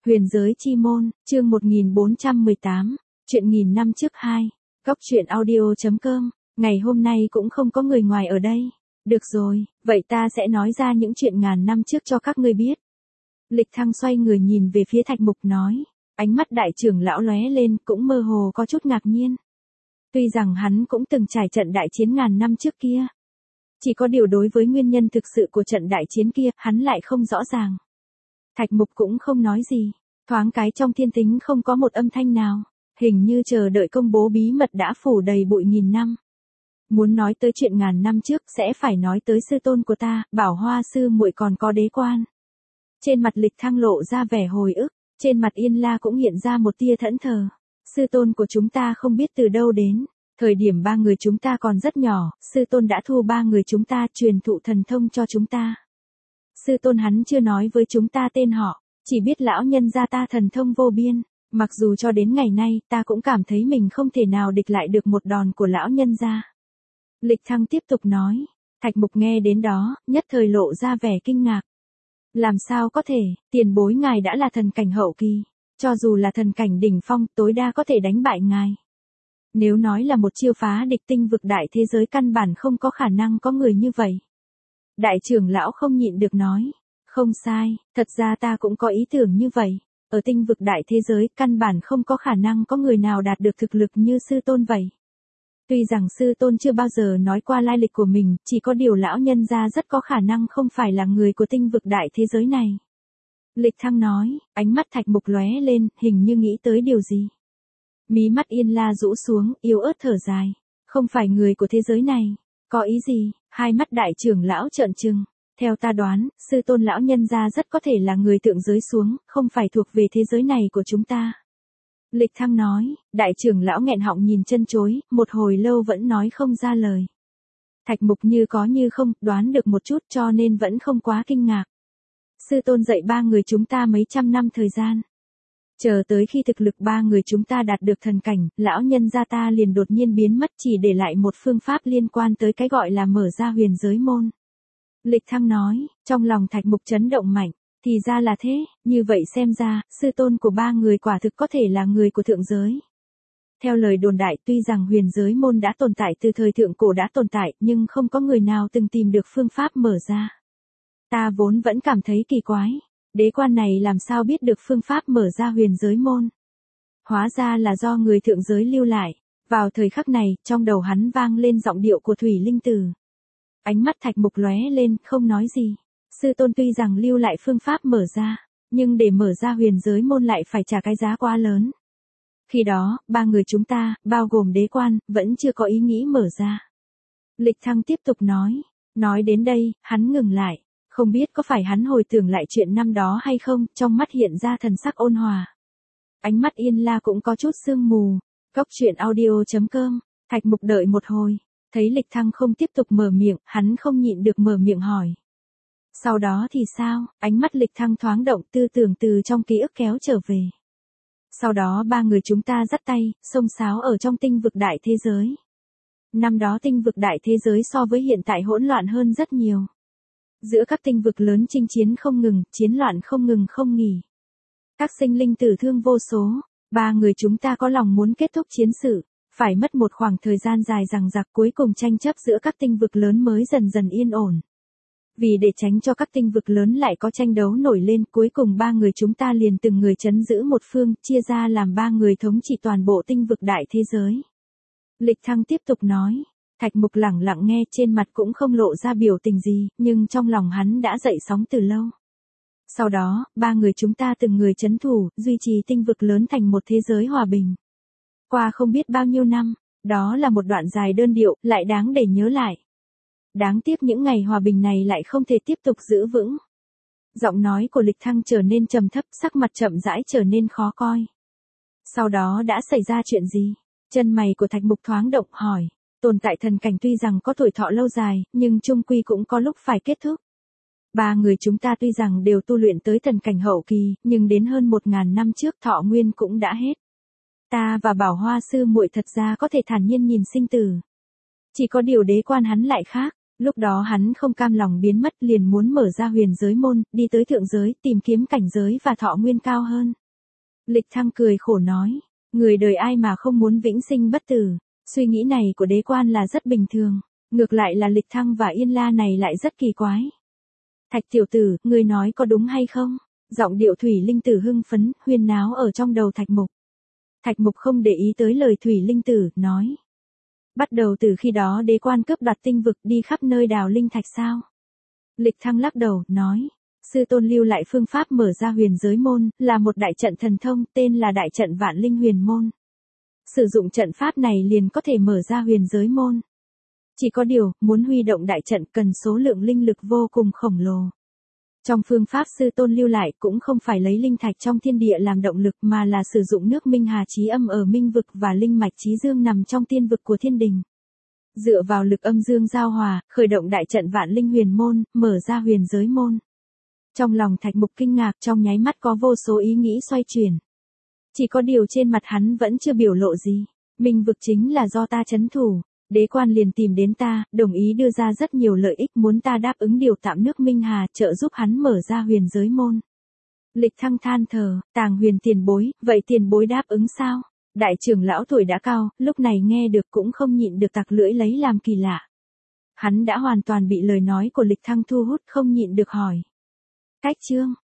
Huyền giới chi môn, chương 1418, chuyện nghìn năm trước 2, góc chuyện audio.com, ngày hôm nay cũng không có người ngoài ở đây. Được rồi, vậy ta sẽ nói ra những chuyện ngàn năm trước cho các ngươi biết. Lịch Thăng xoay người nhìn về phía Thạch Mục nói, ánh mắt đại trưởng lão lóe lên cũng mơ hồ có chút ngạc nhiên. Tuy rằng hắn cũng từng trải trận đại chiến ngàn năm trước kia. Chỉ có điều đối với nguyên nhân thực sự của trận đại chiến kia, hắn lại không rõ ràng. Thạch Mục cũng không nói gì, thoáng cái trong thiên tính không có một âm thanh nào, hình như chờ đợi công bố bí mật đã phủ đầy bụi nghìn năm. Muốn nói tới chuyện ngàn năm trước sẽ phải nói tới sư tôn của ta, Bảo Hoa sư muội còn có đế quan. Trên mặt Lịch Thăng lộ ra vẻ hồi ức, trên mặt Yên La cũng hiện ra một tia thẫn thờ. Sư tôn của chúng ta không biết từ đâu đến, thời điểm ba người chúng ta còn rất nhỏ, sư tôn đã thu ba người chúng ta truyền thụ thần thông cho chúng ta. Sư tôn hắn chưa nói với chúng ta tên họ, chỉ biết lão nhân gia ta thần thông vô biên, mặc dù cho đến ngày nay ta cũng cảm thấy mình không thể nào địch lại được một đòn của lão nhân gia. Lịch Thăng tiếp tục nói, Thạch Mục nghe đến đó, nhất thời lộ ra vẻ kinh ngạc. Làm sao có thể, tiền bối ngài đã là thần cảnh hậu kỳ, cho dù là thần cảnh đỉnh phong tối đa có thể đánh bại ngài. Nếu nói là một chiêu phá địch tinh vực đại thế giới căn bản không có khả năng có người như vậy. Đại trưởng lão không nhịn được nói, không sai, thật ra ta cũng có ý tưởng như vậy, ở tinh vực đại thế giới căn bản không có khả năng có người nào đạt được thực lực như sư tôn vậy. Tuy rằng sư tôn chưa bao giờ nói qua lai lịch của mình, chỉ có điều lão nhân gia rất có khả năng không phải là người của tinh vực đại thế giới này. Lịch Thăng nói, ánh mắt Thạch Mục lóe lên, hình như nghĩ tới điều gì. Mí mắt Yên La rũ xuống, yếu ớt thở dài, không phải người của thế giới này, có ý gì? Hai mắt đại trưởng lão trợn trừng, theo ta đoán, sư tôn lão nhân gia rất có thể là người thượng giới xuống, không phải thuộc về thế giới này của chúng ta. Lịch Thăng nói, đại trưởng lão nghẹn họng nhìn chân chối, một hồi lâu vẫn nói không ra lời. Thạch Mục như có như không, đoán được một chút cho nên vẫn không quá kinh ngạc. Sư tôn dạy ba người chúng ta mấy trăm năm thời gian. Chờ tới khi thực lực ba người chúng ta đạt được thần cảnh, lão nhân gia ta liền đột nhiên biến mất chỉ để lại một phương pháp liên quan tới cái gọi là mở ra huyền giới môn. Lịch Thăng nói, trong lòng Thạch Mục chấn động mạnh, thì ra là thế, như vậy xem ra, sư tôn của ba người quả thực có thể là người của thượng giới. Theo lời đồn đại tuy rằng huyền giới môn đã tồn tại từ thời thượng cổ đã tồn tại nhưng không có người nào từng tìm được phương pháp mở ra. Ta vốn vẫn cảm thấy kỳ quái. Đế quan này làm sao biết được phương pháp mở ra huyền giới môn? Hóa ra là do người thượng giới lưu lại. Vào thời khắc này, trong đầu hắn vang lên giọng điệu của Thủy Linh Tử. Ánh mắt Thạch Mục lóe lên, không nói gì. Sư tôn tuy rằng lưu lại phương pháp mở ra, nhưng để mở ra huyền giới môn lại phải trả cái giá quá lớn. Khi đó, ba người chúng ta, bao gồm đế quan, vẫn chưa có ý nghĩ mở ra. Lịch Thăng tiếp tục nói đến đây, hắn ngừng lại. Không biết có phải hắn hồi tưởng lại chuyện năm đó hay không, trong mắt hiện ra thần sắc ôn hòa. Ánh mắt Yên La cũng có chút sương mù. Góc chuyện audio.com, Thạch Mục đợi một hồi, thấy Lịch Thăng không tiếp tục mở miệng, hắn không nhịn được mở miệng hỏi. Sau đó thì sao? Ánh mắt Lịch Thăng thoáng động, tư tưởng từ trong ký ức kéo trở về. Sau đó ba người chúng ta dắt tay, xông xáo ở trong tinh vực đại thế giới. Năm đó tinh vực đại thế giới so với hiện tại hỗn loạn hơn rất nhiều. Giữa các tinh vực lớn chinh chiến không ngừng, chiến loạn không ngừng không nghỉ. Các sinh linh tử thương vô số, ba người chúng ta có lòng muốn kết thúc chiến sự, phải mất một khoảng thời gian dài dằng dặc cuối cùng tranh chấp giữa các tinh vực lớn mới dần dần yên ổn. Vì để tránh cho các tinh vực lớn lại có tranh đấu nổi lên, cuối cùng ba người chúng ta liền từng người trấn giữ một phương, chia ra làm ba người thống trị toàn bộ tinh vực đại thế giới. Lịch Thăng tiếp tục nói. Thạch Mục lẳng lặng nghe, trên mặt cũng không lộ ra biểu tình gì, nhưng trong lòng hắn đã dậy sóng từ lâu. Sau đó, ba người chúng ta từng người trấn thủ, duy trì tinh vực lớn thành một thế giới hòa bình. Qua không biết bao nhiêu năm, đó là một đoạn dài đơn điệu, lại đáng để nhớ lại. Đáng tiếc những ngày hòa bình này lại không thể tiếp tục giữ vững. Giọng nói của Lịch Thăng trở nên trầm thấp, sắc mặt chậm rãi trở nên khó coi. Sau đó đã xảy ra chuyện gì? Chân mày của Thạch Mục thoáng động hỏi. Tồn tại thần cảnh tuy rằng có tuổi thọ lâu dài, nhưng chung quy cũng có lúc phải kết thúc. Ba người chúng ta tuy rằng đều tu luyện tới thần cảnh hậu kỳ, nhưng đến hơn 1000 năm trước thọ nguyên cũng đã hết. Ta và Bảo Hoa sư muội thật ra có thể thản nhiên nhìn sinh tử. Chỉ có điều đế quan hắn lại khác, Lúc đó hắn không cam lòng biến mất liền muốn mở ra huyền giới môn, đi tới thượng giới, tìm kiếm cảnh giới và thọ nguyên cao hơn. Lịch Thăng cười khổ nói, người đời ai mà không muốn vĩnh sinh bất tử, suy nghĩ này của đế quan là rất bình thường, ngược lại là Lịch Thăng và Yên La này lại rất kỳ quái. Thạch tiểu tử, ngươi nói có đúng hay không? Giọng điệu Thủy Linh Tử hưng phấn, huyên náo ở trong đầu Thạch Mục. Thạch Mục không để ý tới lời Thủy Linh Tử, nói. Bắt đầu từ khi đó đế quan cướp đoạt tinh vực đi khắp nơi đào linh thạch sao? Lịch Thăng lắc đầu, nói. Sư tôn lưu lại phương pháp mở ra huyền giới môn, là một đại trận thần thông, tên là đại trận vạn linh huyền môn. Sử dụng trận pháp này liền có thể mở ra huyền giới môn. Chỉ có điều, muốn huy động đại trận cần số lượng linh lực vô cùng khổng lồ. Trong phương pháp sư tôn lưu lại cũng không phải lấy linh thạch trong thiên địa làm động lực mà là sử dụng nước minh hà chí âm ở minh vực và linh mạch chí dương nằm trong tiên vực của thiên đình. Dựa vào lực âm dương giao hòa, khởi động đại trận vạn linh huyền môn, mở ra huyền giới môn. Trong lòng Thạch Mục kinh ngạc, trong nháy mắt có vô số ý nghĩ xoay chuyển. Chỉ có điều trên mặt hắn vẫn chưa biểu lộ gì. Minh vực chính là do ta trấn thủ. Đế quan liền tìm đến ta, đồng ý đưa ra rất nhiều lợi ích muốn ta đáp ứng điều tạm nước Minh Hà trợ giúp hắn mở ra huyền giới môn. Lịch Thăng than thở, Tàng Huyền tiền bối, vậy tiền bối đáp ứng sao? Đại trưởng lão tuổi đã cao, lúc này nghe được cũng không nhịn được tặc lưỡi lấy làm kỳ lạ. Hắn đã hoàn toàn bị lời nói của Lịch Thăng thu hút không nhịn được hỏi. Cách chương